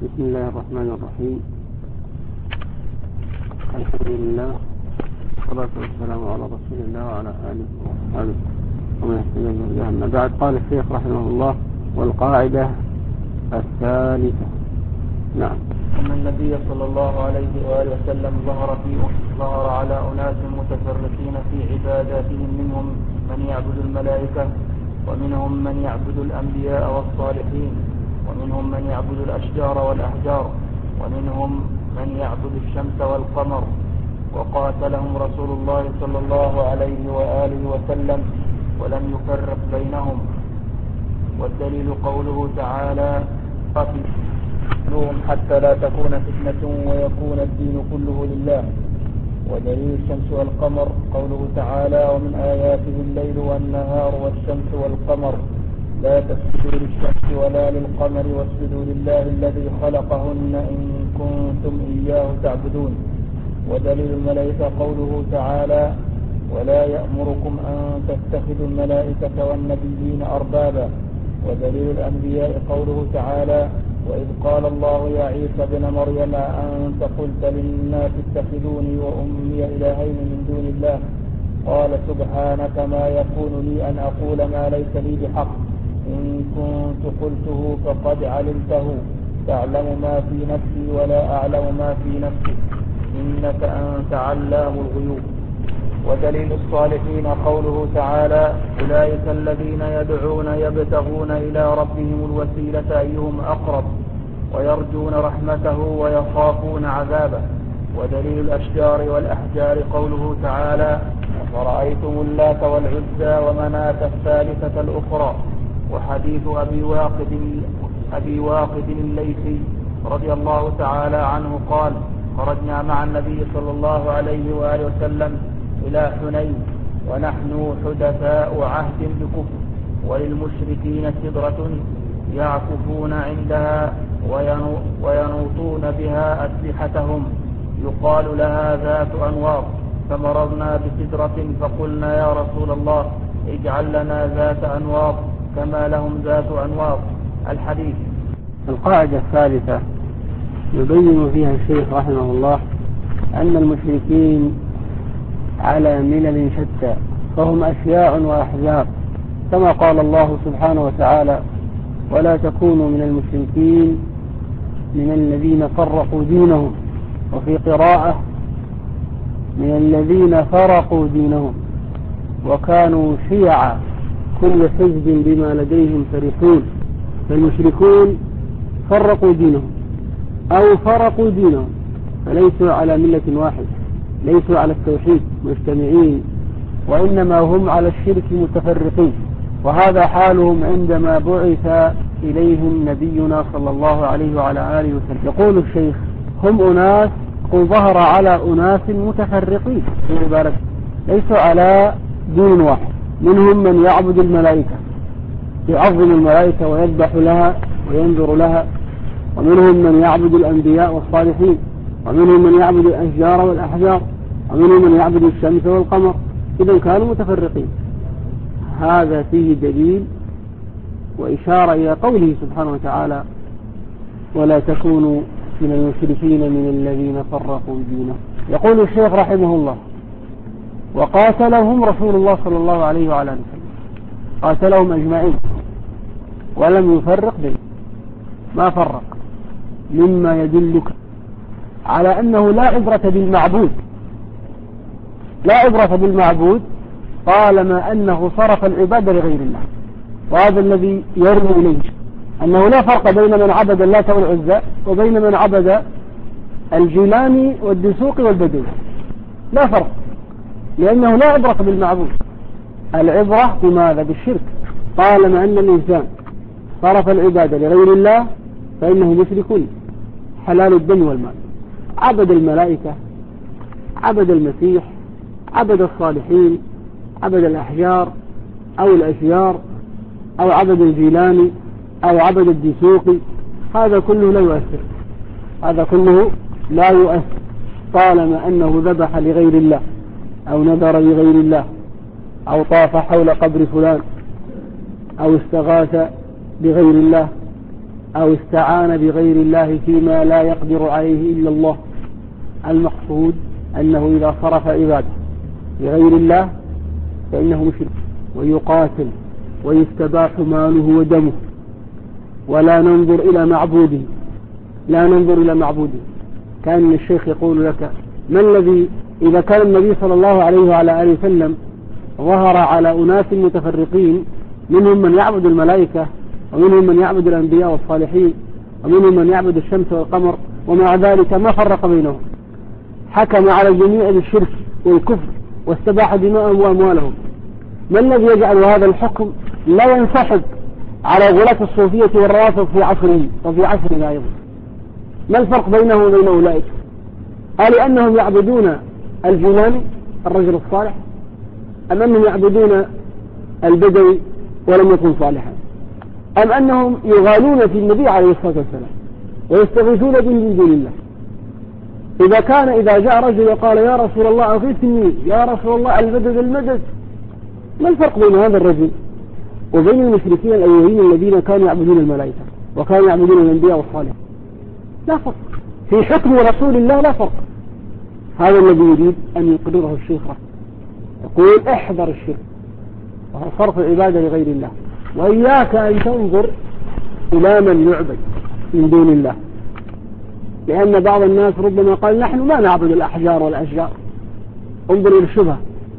بسم الله الرحمن الرحيم. الحمد لله والصلاة والسلام على رسول الله وعلى آله وصحبه ومن اهتدى بهداه. أما بعد، قال الشيخ رحمه الله: والقاعدة الثالثة. نعم. أن النبي صلى الله عليه وآله وسلم ظهر على أناس متفرقين في عباداتهم، منهم من يعبد الملائكة، ومنهم من يعبد الأنبياء والصالحين، ومنهم من يعبد الأشجار والأحجار، ومنهم من يعبد الشمس والقمر، وقاتلهم رسول الله صلى الله عليه وآله وسلم ولم يفرق بينهم. والدليل قوله تعالى: قاتلوهم حتى لا تكون فتنة ويكون الدين كله لله. ودليل الشمس والقمر قوله تعالى: ومن آياته الليل والنهار والشمس والقمر لا تسجدوا للشمس ولا للقمر واسجدوا لله الذي خلقهن إن كنتم إياه تعبدون. ودليل الملائكة قوله تعالى: ولا يأمركم أن تتخذوا الملائكة والنبيين أربابا. ودليل الأنبياء قوله تعالى: وإذ قال الله يا عيسى ابن مريم أأنت قلت للناس اتخذوني وأمي إلهين من دون الله قال سبحانك ما يكون لي أن أقول ما ليس لي بحق إن كنت قلته فقد علمته تعلم ما في نفسي ولا أعلم ما في نفسك إنك أنت علام الغيوب. ودليل الصالحين قوله تعالى: أولئك الذين يدعون يبتغون إلى ربهم الوسيلة أيهم أقرب ويرجون رحمته ويخافون عذابه. ودليل الأشجار والأحجار قوله تعالى: فرأيتم اللات والعزى ومناة الثالثة الأخرى. وحديث أبي واقد الليثي رضي الله تعالى عنه قال: خرجنا مع النبي صلى الله عليه وآله وسلم إلى حنين ونحن حدثاء عهد بكفر، وللمشركين سدرة يعكفون عندها وينوطون بها أسلحتهم يقال لها ذات أنواط، فمررنا بسدرة فقلنا يا رسول الله اجعل لنا ذات أنواط كما لهم ذات أنواط. الحديث. القاعدة الثالثة يبين فيها الشيخ رحمه الله أن المشركين على ملل شتى، فهم أشياء وأحزاب، كما قال الله سبحانه وتعالى: ولا تكونوا من المشركين من الذين فرقوا دينهم، وفي قراءة من الذين فرقوا دينهم وكانوا شيعا كل حزب بما لديهم فرحون. فالمشركون فرقوا دينهم أو فرقوا دينهم، فليسوا على ملة واحدة، ليسوا على التوحيد مجتمعين، وإنما هم على الشرك متفرقين. وهذا حالهم عندما بعث إليهم نبينا صلى الله عليه وعلى آله وسلم. يقول الشيخ: هم أناس ظهر على أناس متفرقين في عبادة، ليسوا على دين واحد. منهم من يعبد الملائكة، يعظم الملائكة ويذبح لها وينذر لها، ومنهم من يعبد الأنبياء والصالحين، ومنهم من يعبد الأشجار والأحجار، ومنهم من يعبد الشمس والقمر. إذن كانوا متفرقين. هذا فيه دليل وإشارة إلى قوله سبحانه وتعالى: ولا تكونوا من المشركين من الذين فرقوا دينهم. يقول الشيخ رحمه الله: وقاتلهم رسول الله صلى الله عليه وعلى آله وسلم، قاتلهم أجمعين ولم يفرق بينهم، ما فرق، مما يدلك على أنه لا عبرة بالمعبود، لا عبرة بالمعبود طالما أنه صرف العبادة لغير الله. وهذا الذي يرمي إليه أنه لا فرق بين من عبد اللات والعزى وبين من عبد الجيلاني والدسوقي والبدوي، لا فرق، لأنه لا عبرة بالمعبود، العبرة بماذا؟ بالشرك. طالما أن الإنسان صرف العبادة لغير الله فإنه مشرك حلال الدم والمال. عبد الملائكة، عبد المسيح، عبد الصالحين، عبد الأحجار أو الأشجار، أو عبد الجيلاني أو عبد الدسوقي، هذا كله لا يؤثر، هذا كله لا يؤثر طالما أنه ذبح لغير الله أو نذر لغير الله أو طاف حول قبر فلان أو استغاث بغير الله أو استعان بغير الله فيما لا يقدر عليه إلا الله. المقصود أنه إذا صرف عباده لغير الله فإنه مشرك ويقاتل ويستباح ماله ودمه، ولا ننظر إلى معبوده، لا ننظر إلى معبوده. كان الشيخ يقول لك: ما الذي إذا كان النبي صلى الله عليه وعلى آله وسلم ظهر على أناس متفرقين، منهم من يعبد الملائكة، ومنهم من يعبد الأنبياء والصالحين، ومنهم من يعبد الشمس والقمر، ومع ذلك ما فرق بينهم، حكم على الجميع بالشرك والكفر واستباح دماءهم وأموالهم، ما الذي يجعل هذا الحكم لا ينسحب على غلاة الصوفية والروافض في عصره وفي عصرنا أيضا؟ ما الفرق بينهم وبين أولئك؟ ألأنهم يعبدون الجيلاني الرجل الصالح، أم أنهم يعبدون البدوي ولم يكن صالحا، أم أنهم يغالون في النبي عليه الصلاة والسلام ويستغيثون به من دون الله؟ إذا جاء رجل وقال: يا رسول الله أغثني، يا رسول الله المدد المدد، ما الفرق بين هذا الرجل وبين المشركين الأولين الذين كانوا يعبدون الملائكة وكانوا يعبدون الأنبياء والصالحين؟ لا فرق في حكم رسول الله، لا فرق. هذا الذي يريد أن يقرره الشيخ رحمه، يقول: احذر الشرك وهو صرف العبادة لغير الله، وإياك أن تنظر إلى من يعبد من دون الله، لأن بعض الناس ربما قال: نحن ما نعبد الأحجار والأشجار. انظر إلى الشبهة.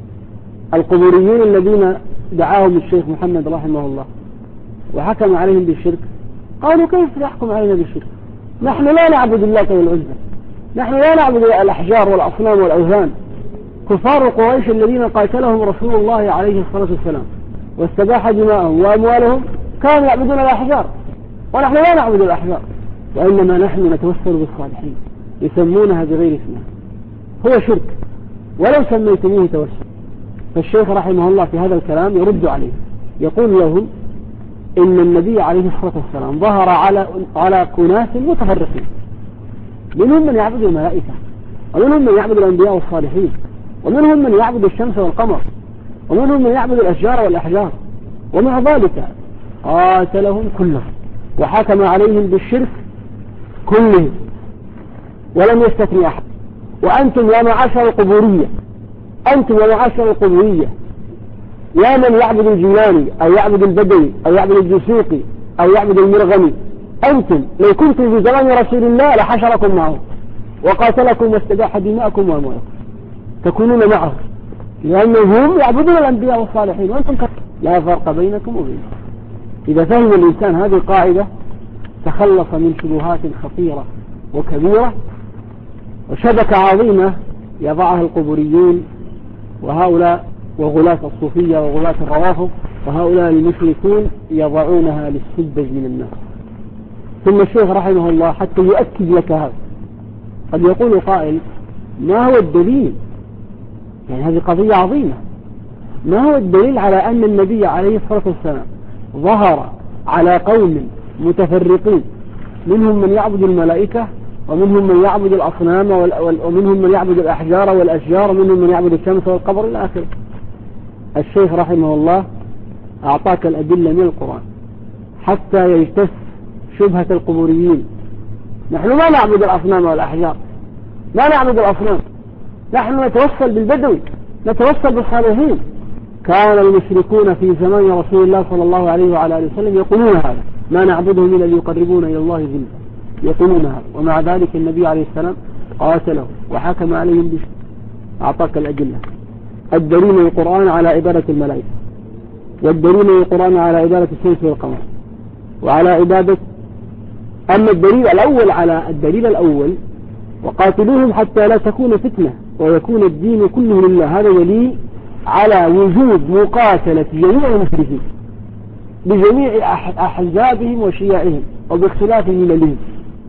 القبوريين الذين دعاهم الشيخ محمد رحمه الله وحكم عليهم بالشرك، قالوا: كيف يحكم علينا بالشرك؟ نحن لا نعبد اللات والعزى، نحن لا نعبد الأحجار والأصنام والأوثان. كفار قريش الذين قاتلهم رسول الله عليه الصلاة والسلام واستباح دماءهم وأموالهم كانوا يعبدون الأحجار، ونحن لا نعبد الأحجار، وإنما نحن نتوسل بالصالحين، يسمونها بغير اسمها. هو شرك ولو سميتموه توسل. فالشيخ رحمه الله في هذا الكلام يرد عليه، يقول لهم: إن النبي عليه الصلاة والسلام ظهر على أناس متفرقين، منهم من يعبد الملائكة، ومنهم من يعبد الأنبياء والصالحين، ومنهم من يعبد الشمس والقمر، ومنهم من يعبد الأشجار والأحجار، ومع ذلك قاتلهم كلهم وحكم عليهم بالشرك كلهم ولم يستثني أحد. وأنتم يا معاشر القبورية، أنتم يا معاشر القبورية، يا من يعبد الجيلاني أو يعبد البدوي أو يعبد الجسوقي أو يعبد المرغني، أنتم لو كنتم في زمان رسول الله لحشركم معه وقاتلكم واستباح دماءكم وأموالكم، تكونون معه، لأنهم يعبدون الأنبياء والصالحين وأنتم لا فرق بينكم وبينهم. إذا فهم الإنسان هذه القاعدة تخلص من شبهات خطيرة وكبيرة وشبكة عظيمة يضعها القبوريون وهؤلاء وغلاة الصوفية وغلاة الروافض وهؤلاء المشركون يضعونها للسذج من الناس. ثم الشيخ رحمه الله حتى يؤكد لك هذا قد يقول قائل: ما هو الدليل؟ يعني هذه قضية عظيمة. ما هو الدليل على أن النبي عليه الصلاة والسلام ظهر على قوم متفرقين، منهم من يعبد الملائكة، ومنهم من يعبد الأصنام، ومنهم من يعبد الأحجار والأشجار، ومنهم من يعبد الشمس والقمر إلى آخره؟ الشيخ رحمه الله أعطاك الأدلة من القرآن حتى يجتث شبهة القبوريين. نحن ما نعبد الأصنام والأحجار، لا نعبد الأصنام، نحن نتوسل بالبدوي، نتوسل بالصالحين. كان المشركون في زمان رسول الله صلى الله عليه وعلى آله وسلم يقولون هذا: ما نعبدهم إلا ليقربون إلى الله زلفى، يقولون هذا، ومع ذلك النبي عليه السلام قاتله وحكم عليهم بالشرك. أعطاك الأدلة. الدليل من القرآن على عبادة الملائكة، والدليل من القرآن على عبادة الشمس والقمر وعلى عبادة. أما الدليل الأول وقاتلوهم حتى لا تكون فتنة ويكون الدين كله لله، هذا دليل على وجود مقاتلة جميع المشركين بجميع أحزابهم وشيعهم وباختلاف مللهم.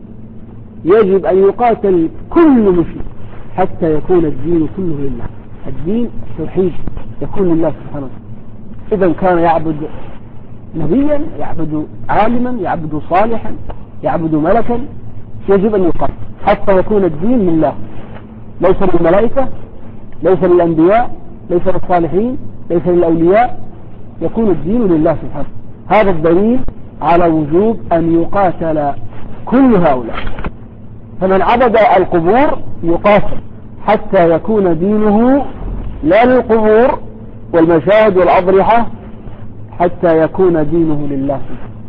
يجب أن يقاتل كل مشرك حتى يكون الدين كله لله، الدين توحيد يكون لله سبحانه وتعالى. إذا كان يعبد نبيا، يعبد عالما، يعبد صالحا، يعبد ملكا، يجب أن يقاتل حتى يكون الدين لله، ليس للملائكة، ليس للأنبياء، ليس للصالحين، ليس للأولياء، يكون الدين لله سبحانه. هذا الدليل على وجوب أن يقاتل كل هؤلاء. فمن عبد القبور يقاتل حتى يكون دينه لا للقبور والمشاهد والأضرحة، حتى يكون دينه لله.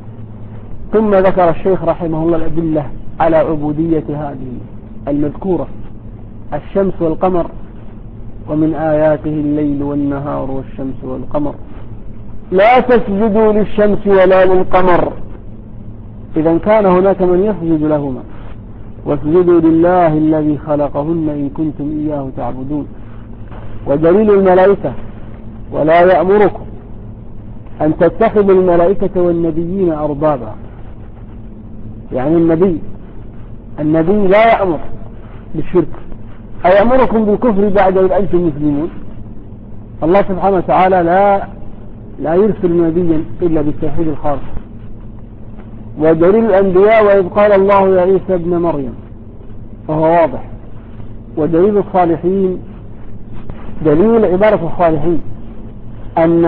ثم ذكر الشيخ رحمه الله الأدلة على عبودية هذه المذكورة: الشمس والقمر، ومن آياته الليل والنهار والشمس والقمر، لا تسجدوا للشمس ولا للقمر. إذا كان هناك من يسجد لهما، واسجدوا لله الذي خلقهن إن كنتم إياه تعبدون. ودليل الملائكة: ولا يأمركم أن تتخذوا الملائكة والنبيين أربابا. يعني النبي لا يأمر بالشرك، أيأمركم بالكفر بعد إذ أنتم مسلمون؟ الله سبحانه وتعالى لا يرسل نبيا إلا بالتوحيد الخالص. ودليل الأنبياء: وإذ قال الله يا عيسى ابن مريم، فهو واضح. ودليل الصالحين: دليل عبارة الصالحين أن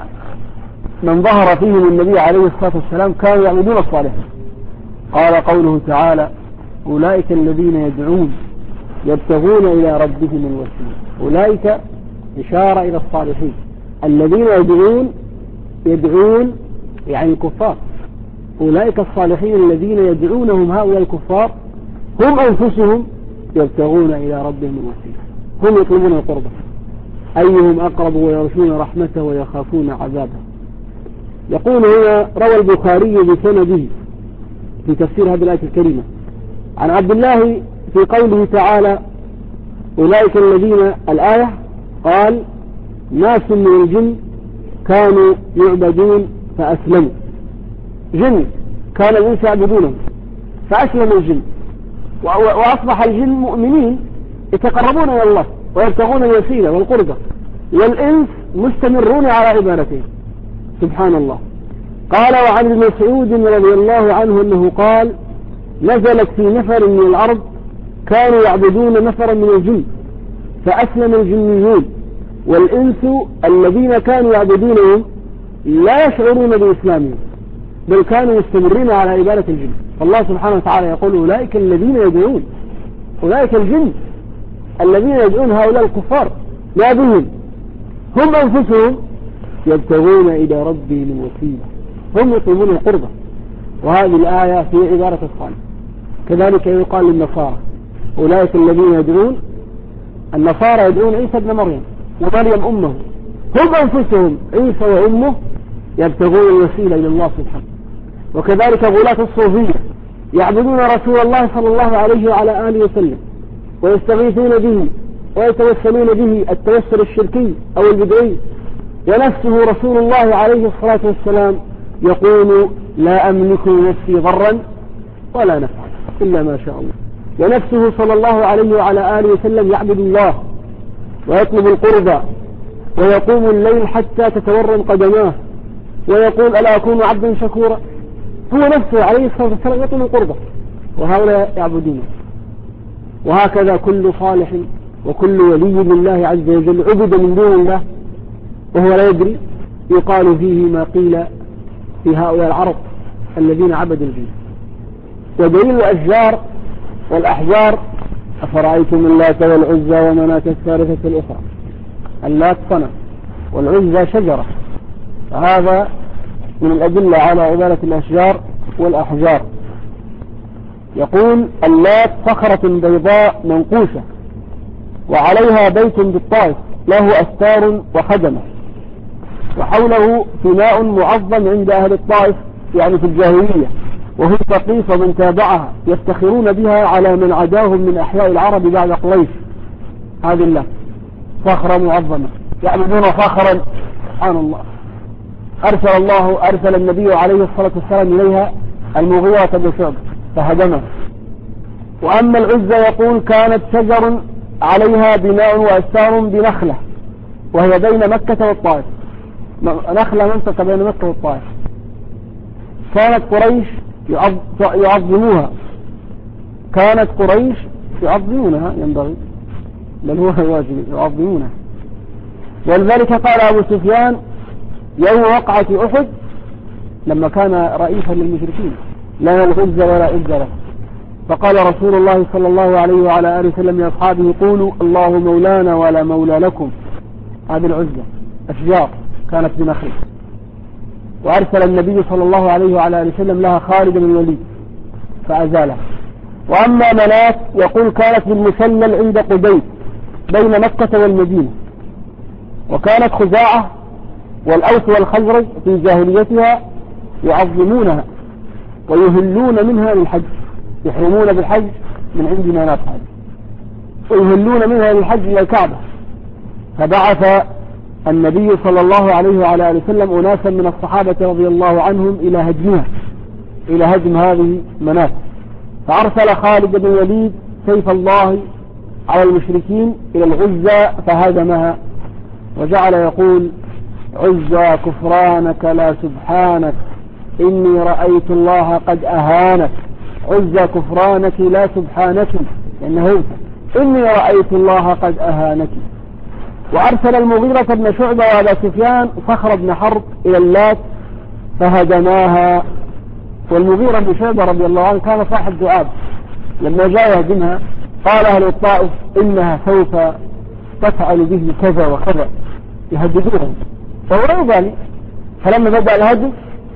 من ظهر فيهم النبي عليه الصلاة والسلام كانوا يعبدون الصالحين. قال قوله تعالى: أولئك الذين يدعون يبتغون إلى ربهم الوسيلة. أولئك إشارة إلى الصالحين الذين يدعون يعني الكفار. أولئك الصالحين الذين يدعونهم هؤلاء الكفار هم أنفسهم يبتغون إلى ربهم الوسيلة، هم يطلبون القربة، أيهم أقرب ويرجون رحمته ويخافون عذابه. يقول هنا: روى البخاري بسنده في تفسير هذه الآية الكريمة عن عبد الله في قوله تعالى: أولئك الذين، الآية قال: ناس من الجن كانوا يعبدون فأسلموا. جن كان الإنس يعبدونهم فأسلم الجن، وأصبح الجن مؤمنين يتقربون إلى الله ويبتغون الوسيلة والقربة، والإنس مستمرون على عبادته. سبحان الله. قال: وعن ابن مسعود رضي الله عنه أنه قال: نزلت في نفر من الأرض كانوا يعبدون نفرا من الجن فأسلم الجنيون، والإنس الذين كانوا يعبدونهم لا يشعرون بإسلامهم بل كانوا مستمرين على عبادة الجن. فالله سبحانه وتعالى يقول: أولئك الذين يدعون، أولئك الجن الذين يدعون هؤلاء الكفار ما بهم، هم أنفسهم يبتغون إلى ربهم الوسيلة، هم يطلبون القربة. وهذه الآية في عبارة الصالح. كذلك يقال للنصارى: أولئك الذين يدعون، النصارى يدعون عيسى ابن مريم ومريم أمه، هم أنفسهم عيسى وأمه يبتغون الوسيلة إلى الله سبحانه. وكذلك غلاة الصوفية يعبدون رسول الله صلى الله عليه وعلى آله وسلم ويستغيثون به ويتوسلون به التوسل الشركي أو البدعي، ونفسه رسول الله عليه الصلاة والسلام يقول: لا أملك نفسي ضرا ولا نفعا إلا ما شاء الله. ونفسه صلى الله عليه وعلى آله وسلم يعبد الله ويطلب القربى ويقوم الليل حتى تتورم قدماه ويقول: ألا أكون عبدا شكورا. هو نفسه عليه الصلاة والسلام يطلب القربى وهؤلاء يعبدونه. وهكذا كل صالح وكل ولي لله عز وجل عبد من دون الله وهو لا يدري، يقال فيه ما قيل في هؤلاء العرب الذين عبدوا الجن. ودليل الأشجار والأحجار: أفرأيتم اللات والعزى ومناة الثالثة الأخرى. اللات صنم والعزى شجرة، فهذا من الأدلة على عبادة الأشجار والأحجار. يقول: اللات صخرة بيضاء منقوشة وعليها بيت بالطائف له أستار وخدمة، وحوله فناء معظم عند أهل الطائف يعني في الجاهلية، وهي ثقيف ومن تابعها يفتخرون بها على من عداهم من أحياء العرب بعد قريش. هذه الله صخرة معظمة يعبدون صخرا. سبحان الله. أرسل النبي عليه الصلاة والسلام إليها المغيرة بن شعبة فهدمه. وأما العزة يقول: كانت شجر عليها بناء وأستار بنخلة وهي بين مكة والطائف، نخلة منطقة بين مكة والطائف، كانت قريش يعظموها، كانت قريش يعظمونها، ينبغي بل هو الواجب لما كان رئيسا للمشركين: لنا العزة ولا عز له. فقال رسول الله صلى الله عليه وعلى آله وسلم لأصحابه: قولوا الله مولانا ولا مولى لكم. هذه العزة أشجار كانت بنخل، وأرسل النبي صلى الله عليه وعلى آله وسلم لها خالد بن الوليد فأزالها. وأما منات يقول كانت بالمسلل عند قبيس بين مكة والمدينة، وكانت خزاعة والأوس والخزرج في جاهليتها يعظمونها ويهلون منها للحج، يحرمون بالحج من عند منات هذه ويهلون منها للحج إلى الكعبة. فبعث النبي صلى الله عليه وعلى آله وسلم أناسا من الصحابة رضي الله عنهم إلى هدمها، إلى هدم هذه منات. فأرسل خالد بن الوليد سيف الله على المشركين إلى العزى فهدمها، وجعل يقول: عزى كفرانك لا سبحانك، إني رأيت الله قد أهانك. عزى كفرانك لا سبحانك، لأنه إني رأيت الله قد أهانك. وأرسل المغيرة بن شعبة وأبا سفيان صخر بن حرب إلى اللات فهدماها. والمغيرة بن شعبة رضي الله عنه كان صاحب دعاب، لما جاء يهدمها قال أهل الطائف: إنها سوف تفعل به كذا وكذا، يهددونهم، فهو لا يبالي. فلما بدأ الهدم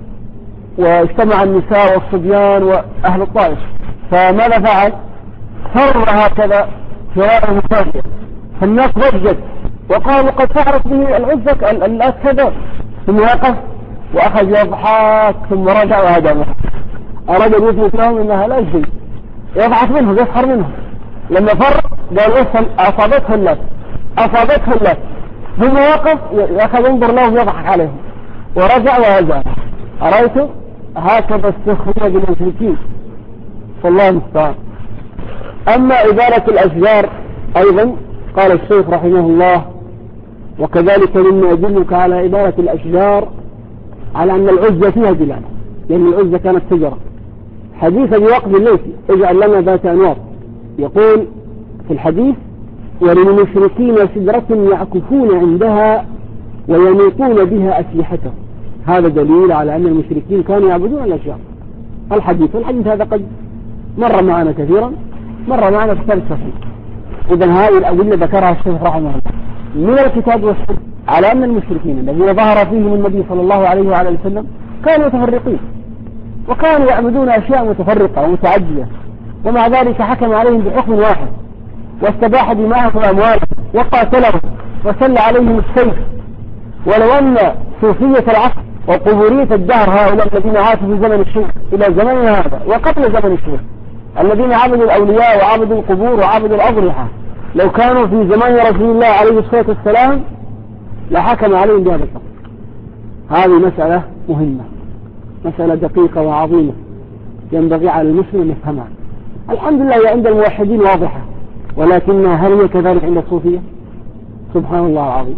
واجتمع النساء والصبيان وأهل الطائف، فماذا فعل؟ فر هكذا فرار مفاجئ، فالناس ضجت وقالوا: قد تعرف به العزة اللات كذا. ثم وقف وأخذ يضحك ثم رجع وهدمه. أراد أن يثبت لهم أنها لا شيء، يضحك منهم يسخر منهم. لما فر قال: وصل أصابته اللات، أصابته اللات. ثم وقف يأخذ ينظر لهم يضحك عليهم ورجع وهدمه. أرأيتم؟ هكذا السخرية بالمشركين، فالله المستعان. أما إزالة الأشجار أيضا قال الشيخ رحمه الله: وكذلك مما يدلك على إزالة الأشجار على أن العزة فيها دلالة، لأن العزة كانت شجرة. حديث أبي وقد الليثي: اجعل لنا ذات أنوار، يقول في الحديث: وللمشركين شجرة يعكفون عندها وينيطون بها أسلحتهم. هذا دليل على أن المشركين كانوا يعبدون الأشجار. الحديث هذا قد مر معنا كثيرا، مر معنا في كتاب التوحيد. إذن هذه الأدلة ذكرها الشيخ رحمه الله من الكتاب والسنة على أن المشركين الذين ظهر فيهم النبي صلى الله عليه وعلى وسلم كانوا متفرقين، وكانوا يعبدون أشياء متفرقة ومتعددة، ومع ذلك حكم عليهم بحكم واحد، واستباح دماءهم وأموالهم وقاتلهم وسل عليهم السيف. ولو أن صوفية العصر وقبورية الدهر، هؤلاء الذين عاشوا في زمن الشيخ إلى زمننا هذا وقبل زمن الشيخ، الذين عبدوا الأولياء وعبدوا القبور وعبدوا الأضرحة، لو كانوا في زمان رسول الله عليه الصلاة والسلام لحكم عليهم بهذا الحكم. هذه مسألة مهمة، مسألة دقيقة وعظيمة ينبغي على المسلم أن يفهمها. الحمد لله هي عند الموحدين واضحة، ولكن هل هي كذلك عند الصوفية؟ سبحان الله العظيم.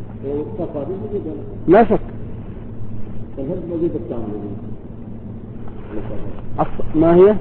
لا شك. ما هي؟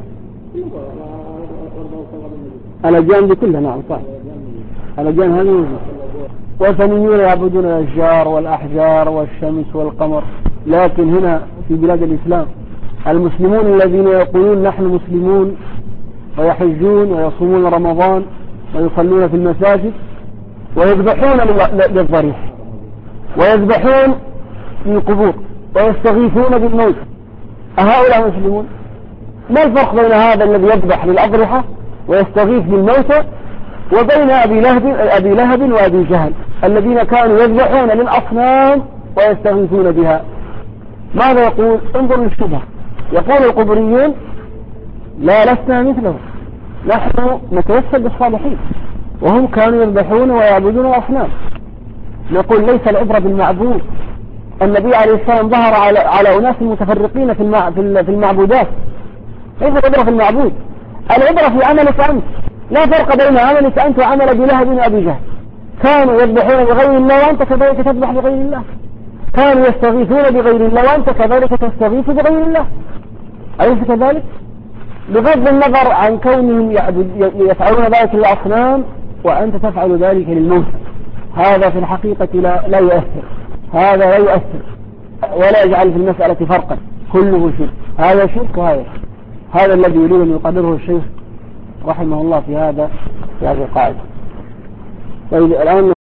الأديان دي كلها، نعم صح، الأديان هذه موجودة. والثانيون يعبدون الأشجار والأحجار والشمس والقمر. لكن هنا في بلاد الإسلام المسلمون الذين يقولون نحن مسلمون ويحجون ويصومون رمضان ويصلون في المساجد ويذبحون للضريح ويذبحون في القبور ويستغيثون بالموت، أهؤلاء مسلمون؟ ما الفرق بين هذا الذي يذبح للأضرحة ويستغيث بالموتى وبين أبي لهب وأبي جهل الذين كانوا يذبحون للأصنام ويستغيثون بها؟ ماذا يقول؟ انظر للشبهة. يقول القبريون: لا لسنا مثلهم، نحن نتوسل بالصالحين، وهم كانوا يذبحون ويعبدون الأصنام. نقول: ليس العبرة بالمعبود. النبي عليه السلام ظهر على أناس متفرقين في المعبودات، ليس العبرة في المعبود، العبرة في عملك أنت. لا فرق بين عملك أنت وعمل أبي لهب وأبي جهل. كانوا يذبحون بغير الله وأنت كذلك تذبح بغير الله، كانوا يستغيثون بغير الله وأنت كذلك تستغيث بغير الله، أليس كذلك؟ بغض النظر عن كونهم يفعلون ذلك للأصنام وأنت تفعل ذلك للموت، هذا في الحقيقة لا يؤثر، هذا لا يؤثر ولا يجعل في المسألة فرقا. كله شرك، هذا شرك وهذا شرك. هذا الذي يريد أن يقرره الشيخ رحمه الله في هذه القاعدة. طيب الآن